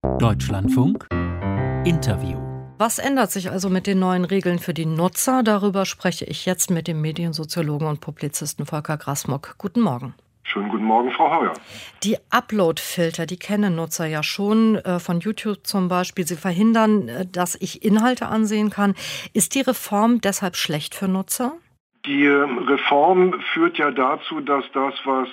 Deutschlandfunk Interview. Was ändert sich also mit den neuen Regeln für die Nutzer? Darüber spreche ich jetzt mit dem Mediensoziologen und Publizisten Volker Graßmuck. Guten Morgen. Schönen guten Morgen, Frau Heuer. Die Upload-Filter, die kennen Nutzer ja schon, von YouTube zum Beispiel. Sie verhindern, dass ich Inhalte ansehen kann. Ist die Reform deshalb schlecht für Nutzer? Die Reform führt ja dazu, dass das, was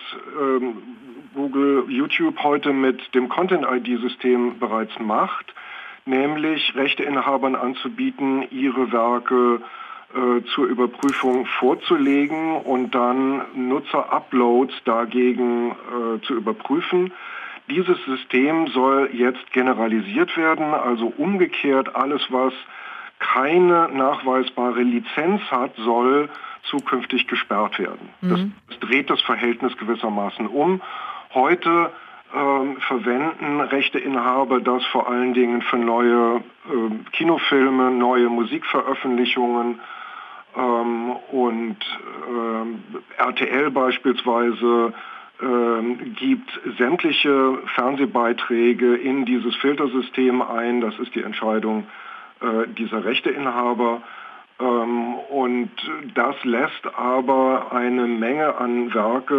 Google YouTube heute mit dem Content-ID-System bereits macht, nämlich Rechteinhabern anzubieten, ihre Werke zur Überprüfung vorzulegen und dann Nutzer-Uploads dagegen zu überprüfen. Dieses System soll jetzt generalisiert werden, also umgekehrt alles, was keine nachweisbare Lizenz hat, soll zukünftig gesperrt werden. Das dreht das Verhältnis gewissermaßen um. Heute verwenden Rechteinhaber das vor allen Dingen für neue Kinofilme, neue Musikveröffentlichungen und RTL beispielsweise gibt sämtliche Fernsehbeiträge in dieses Filtersystem ein. Das ist die Entscheidung dieser Rechteinhaber. Und das lässt aber eine Menge an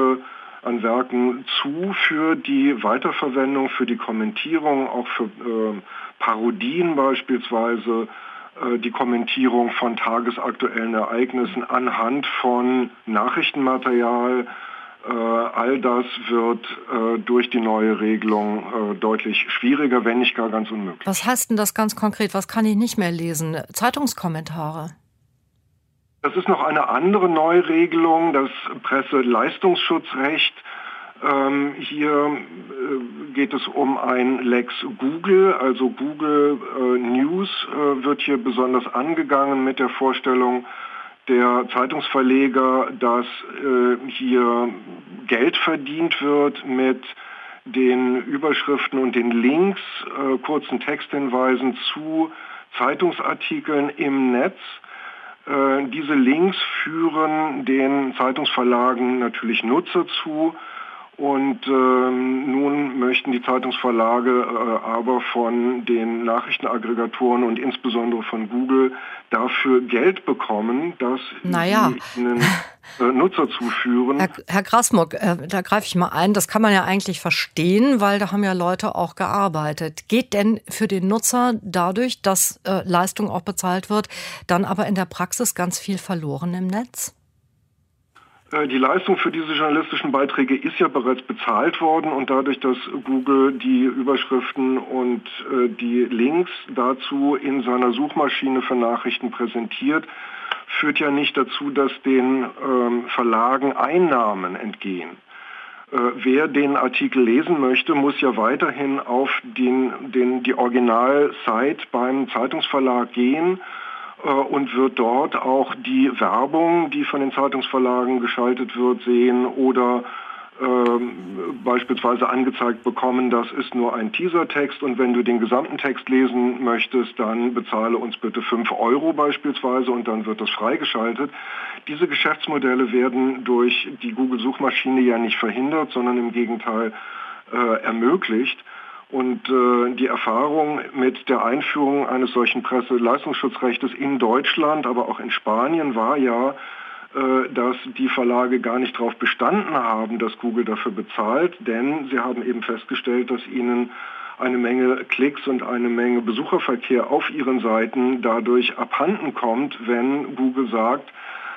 Werken zu für die Weiterverwendung, für die Kommentierung, auch für Parodien beispielsweise, die Kommentierung von tagesaktuellen Ereignissen anhand von Nachrichtenmaterial. All das wird durch die neue Regelung deutlich schwieriger, wenn nicht gar ganz unmöglich. Was heißt denn das ganz konkret? Was kann ich nicht mehr lesen? Zeitungskommentare? Das ist noch eine andere Neuregelung, das Presseleistungsschutzrecht. Hier geht es um ein Lex Google, also Google News wird hier besonders angegangen mit der Vorstellung der Zeitungsverleger, dass hier Geld verdient wird mit den Überschriften und den Links, kurzen Texthinweisen zu Zeitungsartikeln im Netz. Diese Links führen den Zeitungsverlagen natürlich Nutzer zu und nun möchten die Zeitungsverlage aber von den Nachrichtenaggregatoren und insbesondere von Google dafür Geld bekommen, dass sie ihnen Nutzer zuführen. Herr Graßmuck, da greife ich mal ein. Das kann man ja eigentlich verstehen, weil da haben ja Leute auch gearbeitet. Geht denn für den Nutzer dadurch, dass Leistung auch bezahlt wird, dann aber in der Praxis ganz viel verloren im Netz? Die Leistung für diese journalistischen Beiträge ist ja bereits bezahlt worden und dadurch, dass Google die Überschriften und die Links dazu in seiner Suchmaschine für Nachrichten präsentiert, führt ja nicht dazu, dass den Verlagen Einnahmen entgehen. Wer den Artikel lesen möchte, muss ja weiterhin auf die Original-Site beim Zeitungsverlag gehen und wird dort auch die Werbung, die von den Zeitungsverlagen geschaltet wird, sehen oder beispielsweise angezeigt bekommen, das ist nur ein Teasertext und wenn du den gesamten Text lesen möchtest, dann bezahle uns bitte 5 Euro beispielsweise und dann wird das freigeschaltet. Diese Geschäftsmodelle werden durch die Google-Suchmaschine ja nicht verhindert, sondern im Gegenteil ermöglicht. Und die Erfahrung mit der Einführung eines solchen Presseleistungsschutzrechtes in Deutschland, aber auch in Spanien war ja, dass die Verlage gar nicht darauf bestanden haben, dass Google dafür bezahlt, denn sie haben eben festgestellt, dass ihnen eine Menge Klicks und eine Menge Besucherverkehr auf ihren Seiten dadurch abhanden kommt, wenn Google sagt,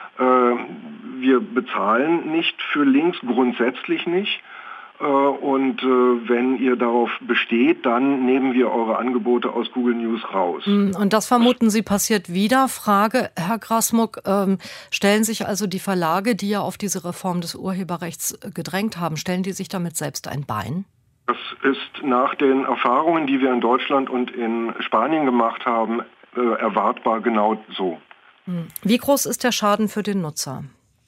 wir bezahlen nicht für Links, grundsätzlich nicht. Und wenn ihr darauf besteht, dann nehmen wir eure Angebote aus Google News raus. Und das vermuten Sie passiert wieder? Frage, Herr Graßmuck, stellen sich also die Verlage, die ja auf diese Reform des Urheberrechts gedrängt haben, stellen die sich damit selbst ein Bein? Das ist nach den Erfahrungen, die wir in Deutschland und in Spanien gemacht haben, erwartbar genau so. Wie groß ist der Schaden für den Nutzer?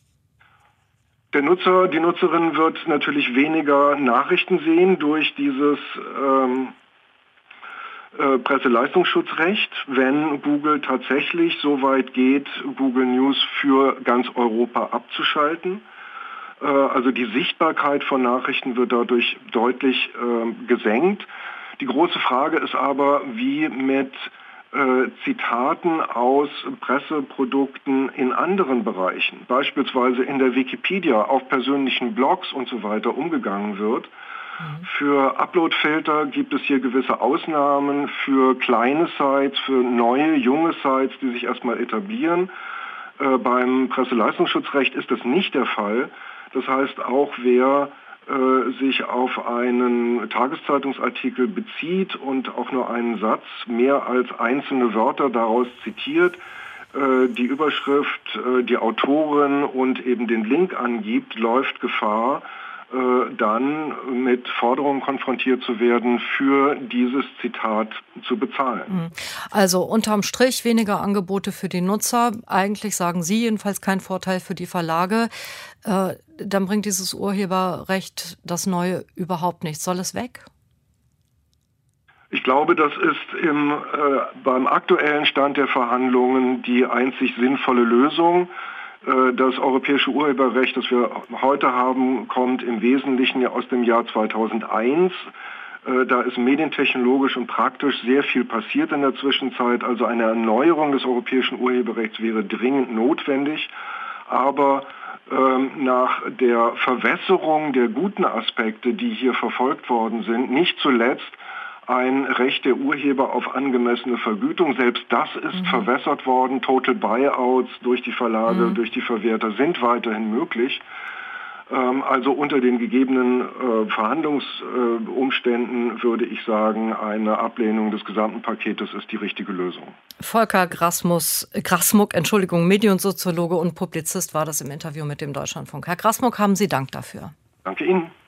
Der Nutzer, die Nutzerin wird natürlich weniger Nachrichten sehen durch dieses Presseleistungsschutzrecht, wenn Google tatsächlich so weit geht, Google News für ganz Europa abzuschalten. Also die Sichtbarkeit von Nachrichten wird dadurch deutlich gesenkt. Die große Frage ist aber, wie mit Zitaten aus Presseprodukten in anderen Bereichen, beispielsweise in der Wikipedia, auf persönlichen Blogs und so weiter umgegangen wird. Für Uploadfilter gibt es hier gewisse Ausnahmen für kleine Sites, für neue, junge Sites, die sich erstmal etablieren. Beim Presseleistungsschutzrecht ist das nicht der Fall. Das heißt, auch wer sich auf einen Tageszeitungsartikel bezieht und auch nur einen Satz mehr als einzelne Wörter daraus zitiert, die Überschrift, die Autorin und eben den Link angibt, läuft Gefahr, dann mit Forderungen konfrontiert zu werden, für dieses Zitat zu bezahlen. Also unterm Strich weniger Angebote für die Nutzer. Eigentlich sagen Sie jedenfalls kein Vorteil für die Verlage. Dann bringt dieses Urheberrecht das Neue überhaupt nichts. Soll es weg? Ich glaube, das ist beim aktuellen Stand der Verhandlungen die einzig sinnvolle Lösung. Das europäische Urheberrecht, das wir heute haben, kommt im Wesentlichen ja aus dem Jahr 2001. Da ist medientechnologisch und praktisch sehr viel passiert in der Zwischenzeit. Also eine Erneuerung des europäischen Urheberrechts wäre dringend notwendig. Aber nach der Verwässerung der guten Aspekte, die hier verfolgt worden sind, nicht zuletzt ein Recht der Urheber auf angemessene Vergütung. Selbst das ist verwässert worden. Total Buyouts durch die Verlage, durch die Verwerter sind weiterhin möglich. Also unter den gegebenen Verhandlungsumständen würde ich sagen, eine Ablehnung des gesamten Paketes ist die richtige Lösung. Volker Grasmuck, Mediensoziologe und Publizist war das im Interview mit dem Deutschlandfunk. Herr Grasmuck, haben Sie Dank dafür. Danke Ihnen.